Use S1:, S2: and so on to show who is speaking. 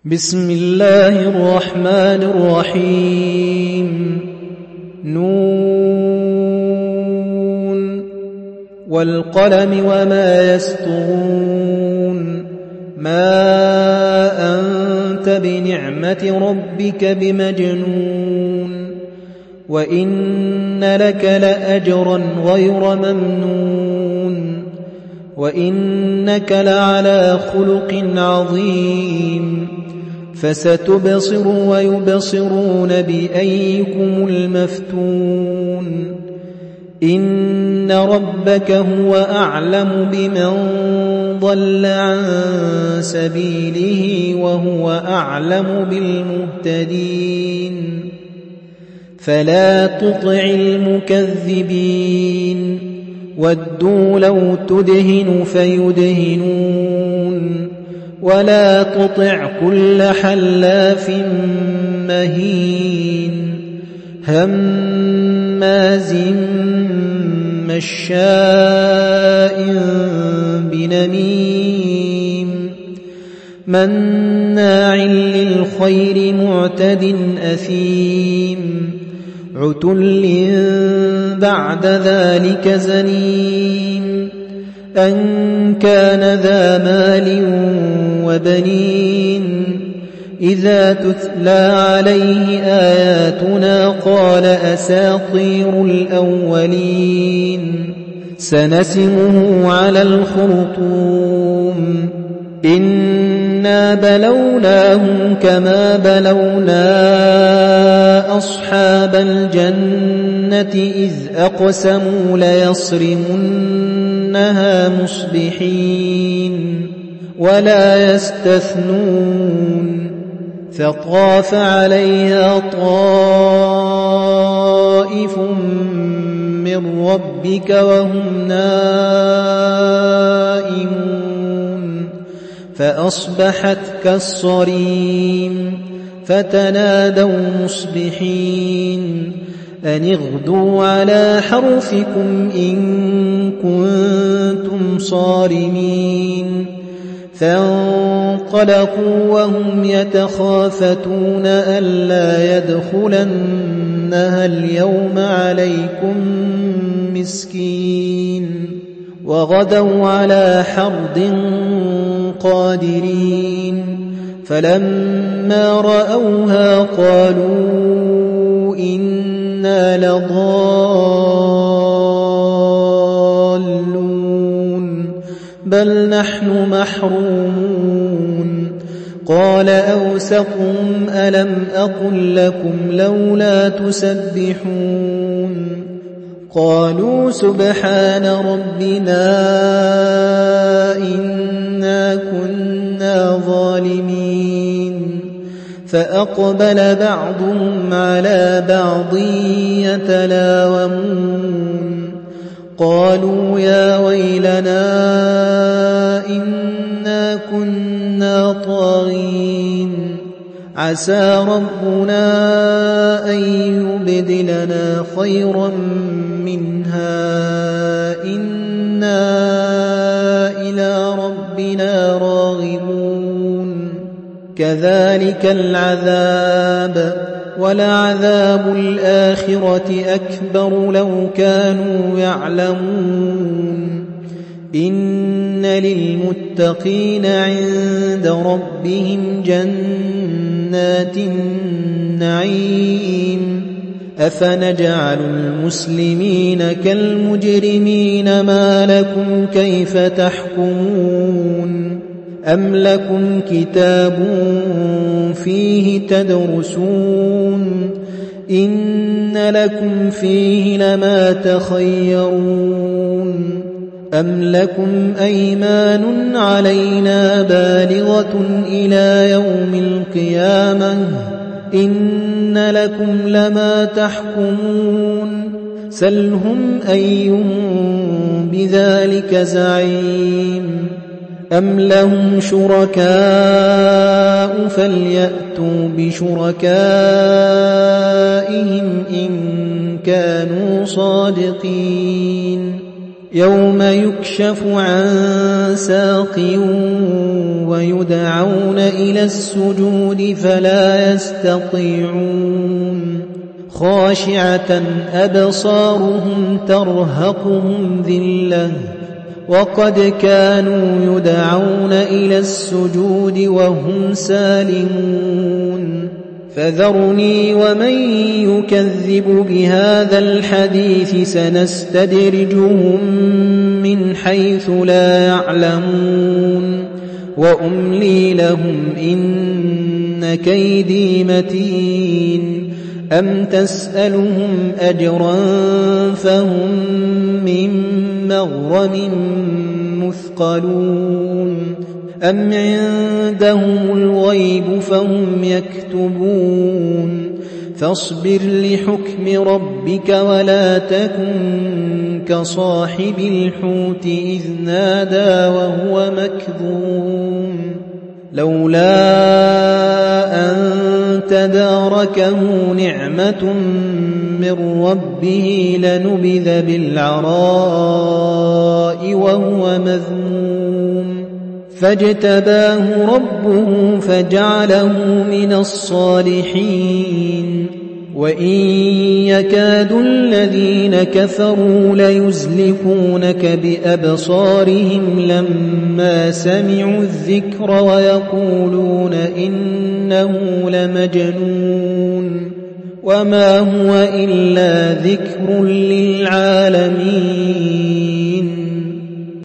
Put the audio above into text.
S1: بسم الله الرحمن الرحيم نون والقلم وما يسطرون ما أنت بنعمة ربك بمجنون وإن لك لأجرا غير ممنون وإنك لعلى خلق عظيم فستبصر ويبصرون بأيكم المفتون إن ربك هو أعلم بمن ضل عن سبيله وهو أعلم بالمهتدين فلا تطع المكذبين ودوا لو تدهن فيدهنون ولا تطع كل حلاف مهين هماز مشاء بنميم مناع للخير معتد أثيم عتل بعد ذلك زنيم أن كان ذا مال وبنين إذا تتلى عليه آياتنا قال أساطير الأولين سنسمه على الخرطوم إنا بلوناهم كما بلونا أصحاب الجنة إذ أقسموا ليصرمنها مصبحين ولا يستثنون فطاف عليها طائف من ربك وهم نائمون فأصبحت كالصريم فتنادوا مصبحين أن اغدوا على حرثكم إن كنتم صارمين فانطلقوا وهم يتخافتون ألا يدخلنها اليوم عليكم مسكين وغدوا على حرد قادرين فلما رأوها قالوا إنا لضالون بل نحن محرومون قال أوسطهم ألم أقل لكم لولا تسبحون قالوا سبحان ربنا إنا كنا ظالمين فأقبل بعضهم على بعض يتلاومون قالوا يا ويلنا إنا كنا طاغين عسى ربنا أن يبدلنا خيرا منها إنا إلى ربنا راغبون كذلك العذاب ولعذاب الآخرة أكبر لو كانوا يعلمون إن للمتقين عند ربهم جنات النعيم أفنجعل المسلمين كالمجرمين ما لكم كيف تحكمون أم لكم كتاب فيه تدرسون إن لكم فيه لما تخيرون أم لكم أيمان علينا بالغة إلى يوم القيامة إن لكم لما تحكمون سلهم أيهم بذلك زعيم أم لهم شركاء فليأتوا بشركائهم إن كانوا صادقين يوم يكشف عن ساق ويدعون إلى السجود فلا يستطيعون خاشعة أبصارهم ترهقهم ذلة وقد كانوا يدعون إلى السجود وهم سالمون فذرني ومن يكذب بهذا الحديث سنستدرجهم من حيث لا يعلمون وأملي لهم إن كيدي متين أم تسألهم أجرا فهم من مغرم مثقلون أم عندهم الغيب فهم يكتبون فاصبر لحكم ربك ولا تكن كصاحب الحوت إذ نادى وهو مكظوم لولا أن تداركه نعمة من ربه لنبذ بالعراء وهو مذموم فاجتباه ربه فجعله من الصالحين وإن يكاد الذين كفروا ليزلقونك بأبصارهم لما سمعوا الذكر ويقولون إنه لمجنون وما هو إلا ذكر للعالمين